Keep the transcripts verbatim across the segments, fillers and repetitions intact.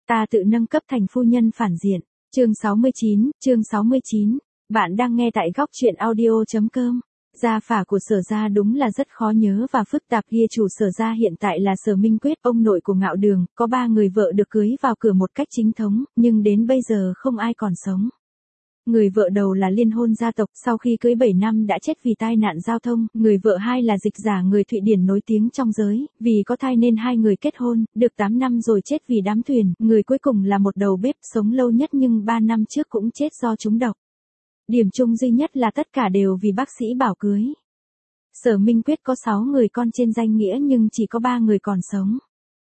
Ta tự nâng cấp thành phu nhân phản diện. Chương sáu mươi chín, chương sáu mươi chín. Bạn đang nghe tại góc truyện audio.com. Gia phả của Sở gia đúng là rất khó nhớ và phức tạp. Ghi chủ Sở gia hiện tại là Sở Minh Quyết, ông nội của Ngạo Đường, có ba người vợ được cưới vào cửa một cách chính thống, nhưng đến bây giờ không ai còn sống. Người vợ đầu là liên hôn gia tộc, sau khi cưới bảy năm đã chết vì tai nạn giao thông. Người vợ hai là dịch giả người Thụy Điển nổi tiếng trong giới, vì có thai nên hai người kết hôn, được tám năm rồi chết vì đám thuyền. Người cuối cùng là một đầu bếp, sống lâu nhất nhưng ba năm trước cũng chết do trúng độc. Điểm chung duy nhất là tất cả đều vì bác sĩ bảo cưới. Sở Minh Quyết có sáu người con trên danh nghĩa nhưng chỉ có ba người còn sống.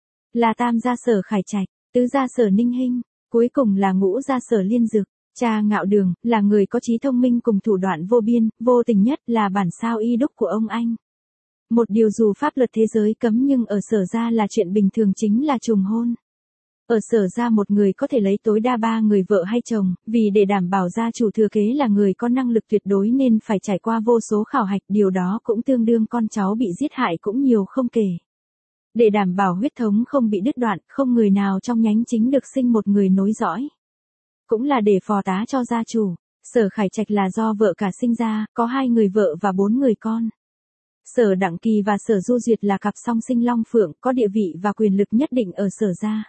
Là tam gia Sở Khải Trạch, tứ gia Sở Ninh Hinh, cuối cùng là ngũ gia Sở Liên Dực. Cha Ngạo Đường, là người có trí thông minh cùng thủ đoạn vô biên, vô tình nhất là bản sao y đúc của ông anh. Một điều dù pháp luật thế giới cấm nhưng ở Sở gia là chuyện bình thường, chính là trùng hôn. Ở Sở gia một người có thể lấy tối đa ba người vợ hay chồng, vì để đảm bảo gia chủ thừa kế là người có năng lực tuyệt đối nên phải trải qua vô số khảo hạch, điều đó cũng tương đương con cháu bị giết hại cũng nhiều không kể. Để đảm bảo huyết thống không bị đứt đoạn, không người nào trong nhánh chính được sinh một người nối dõi. Cũng là để phò tá cho gia chủ. Sở Khải Trạch là do vợ cả sinh ra, có hai người vợ và bốn người con. Sở Đặng Kỳ và Sở Du Duyệt là cặp song sinh long phượng, có địa vị và quyền lực nhất định ở Sở gia.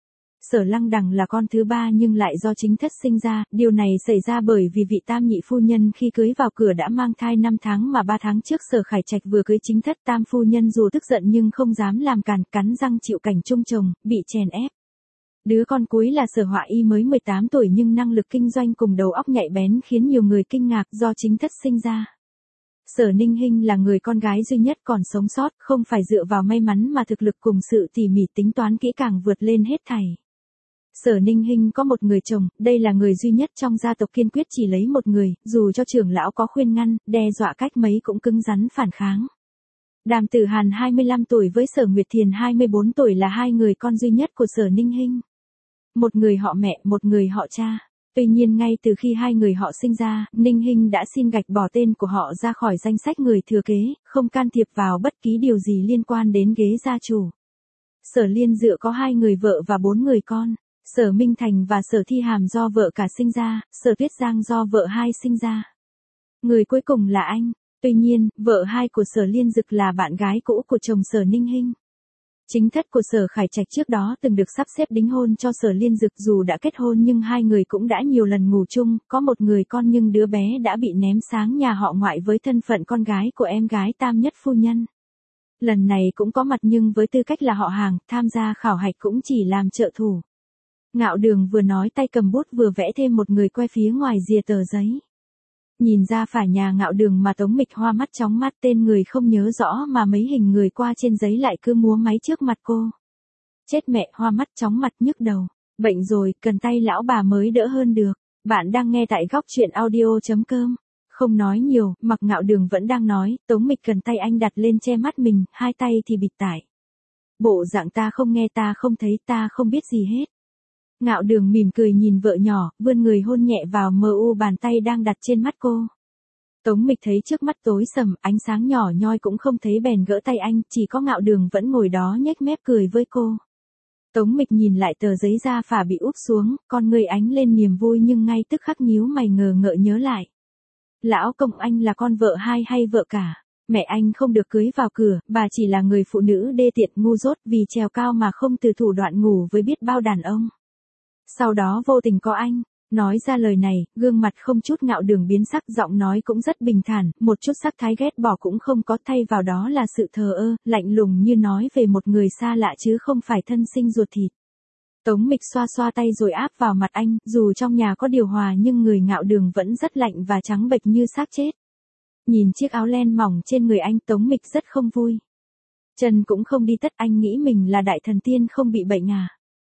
Sở Lăng Đằng là con thứ ba nhưng lại do chính thất sinh ra, điều này xảy ra bởi vì vị tam nhị phu nhân khi cưới vào cửa đã mang thai năm tháng, mà ba tháng trước Sở Khải Trạch vừa cưới chính thất. Tam phu nhân dù tức giận nhưng không dám làm càn, cắn răng chịu cảnh chung chồng, bị chèn ép. Đứa con cuối là Sở Họa Y mới mười tám tuổi nhưng năng lực kinh doanh cùng đầu óc nhạy bén khiến nhiều người kinh ngạc, do chính thất sinh ra. Sở Ninh Hinh là người con gái duy nhất còn sống sót, không phải dựa vào may mắn mà thực lực cùng sự tỉ mỉ tính toán kỹ càng vượt lên hết thảy. Sở Ninh Hinh có một người chồng, đây là người duy nhất trong gia tộc kiên quyết chỉ lấy một người, dù cho trưởng lão có khuyên ngăn, đe dọa cách mấy cũng cứng rắn phản kháng. Đàm Tử Hàn hai mươi lăm tuổi với Sở Nguyệt Thiền hai mươi bốn tuổi là hai người con duy nhất của Sở Ninh Hinh. Một người họ mẹ, một người họ cha. Tuy nhiên ngay từ khi hai người họ sinh ra, Ninh Hinh đã xin gạch bỏ tên của họ ra khỏi danh sách người thừa kế, không can thiệp vào bất kỳ điều gì liên quan đến ghế gia chủ. Sở Liên Dựa có hai người vợ và bốn người con. Sở Minh Thành và Sở Thi Hàm do vợ cả sinh ra, Sở Tuyết Giang do vợ hai sinh ra. Người cuối cùng là anh. Tuy nhiên, vợ hai của Sở Liên Dực là bạn gái cũ của chồng Sở Ninh Hinh. Chính thất của Sở Khải Trạch trước đó từng được sắp xếp đính hôn cho Sở Liên Dực, dù đã kết hôn nhưng hai người cũng đã nhiều lần ngủ chung, có một người con nhưng đứa bé đã bị ném sáng nhà họ ngoại với thân phận con gái của em gái tam nhất phu nhân. Lần này cũng có mặt nhưng với tư cách là họ hàng, tham gia khảo hạch cũng chỉ làm trợ thủ. Ngạo Đường vừa nói tay cầm bút vừa vẽ thêm một người que phía ngoài rìa tờ giấy. Nhìn ra phải nhà Ngạo Đường mà Tống Mịch hoa mắt chóng mắt, tên người không nhớ rõ mà mấy hình người qua trên giấy lại cứ múa máy trước mặt cô. Chết mẹ, hoa mắt chóng mặt nhức đầu. Bệnh rồi, cần tay lão bà mới đỡ hơn được. Bạn đang nghe tại góc truyện audio.com. Không nói nhiều, mặc Ngạo Đường vẫn đang nói, Tống Mịch cần tay anh đặt lên che mắt mình, hai tay thì bịt tải. Bộ dạng ta không nghe, ta không thấy, ta không biết gì hết. Ngạo Đường mỉm cười nhìn vợ nhỏ, vươn người hôn nhẹ vào mờ u bàn tay đang đặt trên mắt cô. Tống Mịch thấy trước mắt tối sầm, ánh sáng nhỏ nhoi cũng không thấy bèn gỡ tay anh, chỉ có Ngạo Đường vẫn ngồi đó nhếch mép cười với cô. Tống Mịch nhìn lại tờ giấy da phả bị úp xuống, con người ánh lên niềm vui nhưng ngay tức khắc nhíu mày ngờ ngợ nhớ lại. Lão công, anh là con vợ hai hay vợ cả? Mẹ anh không được cưới vào cửa, bà chỉ là người phụ nữ đê tiện ngu dốt vì trèo cao mà không từ thủ đoạn ngủ với biết bao đàn ông. Sau đó vô tình có anh. Nói ra lời này, gương mặt không chút Ngạo Đường biến sắc, giọng nói cũng rất bình thản, một chút sắc thái ghét bỏ cũng không có, thay vào đó là sự thờ ơ, lạnh lùng như nói về một người xa lạ chứ không phải thân sinh ruột thịt. Tống Mịch xoa xoa tay rồi áp vào mặt anh, dù trong nhà có điều hòa nhưng người Ngạo Đường vẫn rất lạnh và trắng bệch như xác chết. Nhìn chiếc áo len mỏng trên người anh, Tống Mịch rất không vui. Chân cũng không đi tất, anh nghĩ mình là đại thần tiên không bị bệnh à?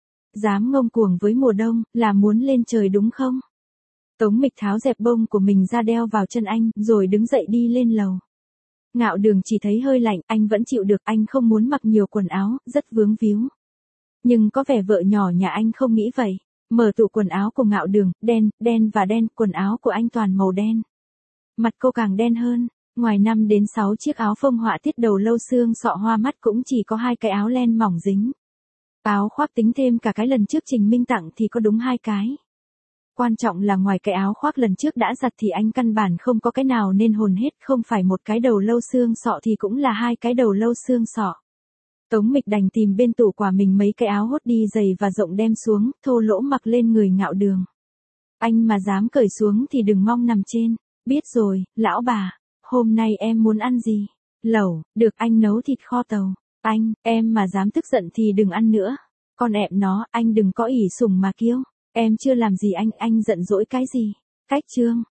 Dám ngông cuồng với mùa đông, là muốn lên trời đúng không? Tống Mịch tháo dẹp bông của mình ra đeo vào chân anh, rồi đứng dậy đi lên lầu. Ngạo Đường chỉ thấy hơi lạnh, anh vẫn chịu được, anh không muốn mặc nhiều quần áo, rất vướng víu. Nhưng có vẻ vợ nhỏ nhà anh không nghĩ vậy. Mở tủ quần áo của Ngạo Đường, đen, đen và đen, quần áo của anh toàn màu đen. Mặt cô càng đen hơn, ngoài năm đến sáu chiếc áo phông họa tiết đầu lâu xương sọ hoa mắt cũng chỉ có hai cái áo len mỏng dính. Áo khoác tính thêm cả cái lần trước Trình Minh tặng thì có đúng hai cái. Quan trọng là ngoài cái áo khoác lần trước đã giặt thì anh căn bản không có cái nào nên hồn hết, không phải một cái đầu lâu xương sọ thì cũng là hai cái đầu lâu xương sọ. Tống Mịch đành tìm bên tủ quà mình mấy cái áo hốt đi dày và rộng đem xuống, thô lỗ mặc lên người Ngạo Đường. Anh mà dám cởi xuống thì đừng mong nằm trên. Biết rồi, lão bà, hôm nay em muốn ăn gì? Lẩu, được anh nấu thịt kho tàu. Anh, em mà dám tức giận thì đừng ăn nữa. Con ẹm nó, anh đừng có ỷ sủng mà kiêu. Em chưa làm gì anh, anh giận dỗi cái gì? Cách chương.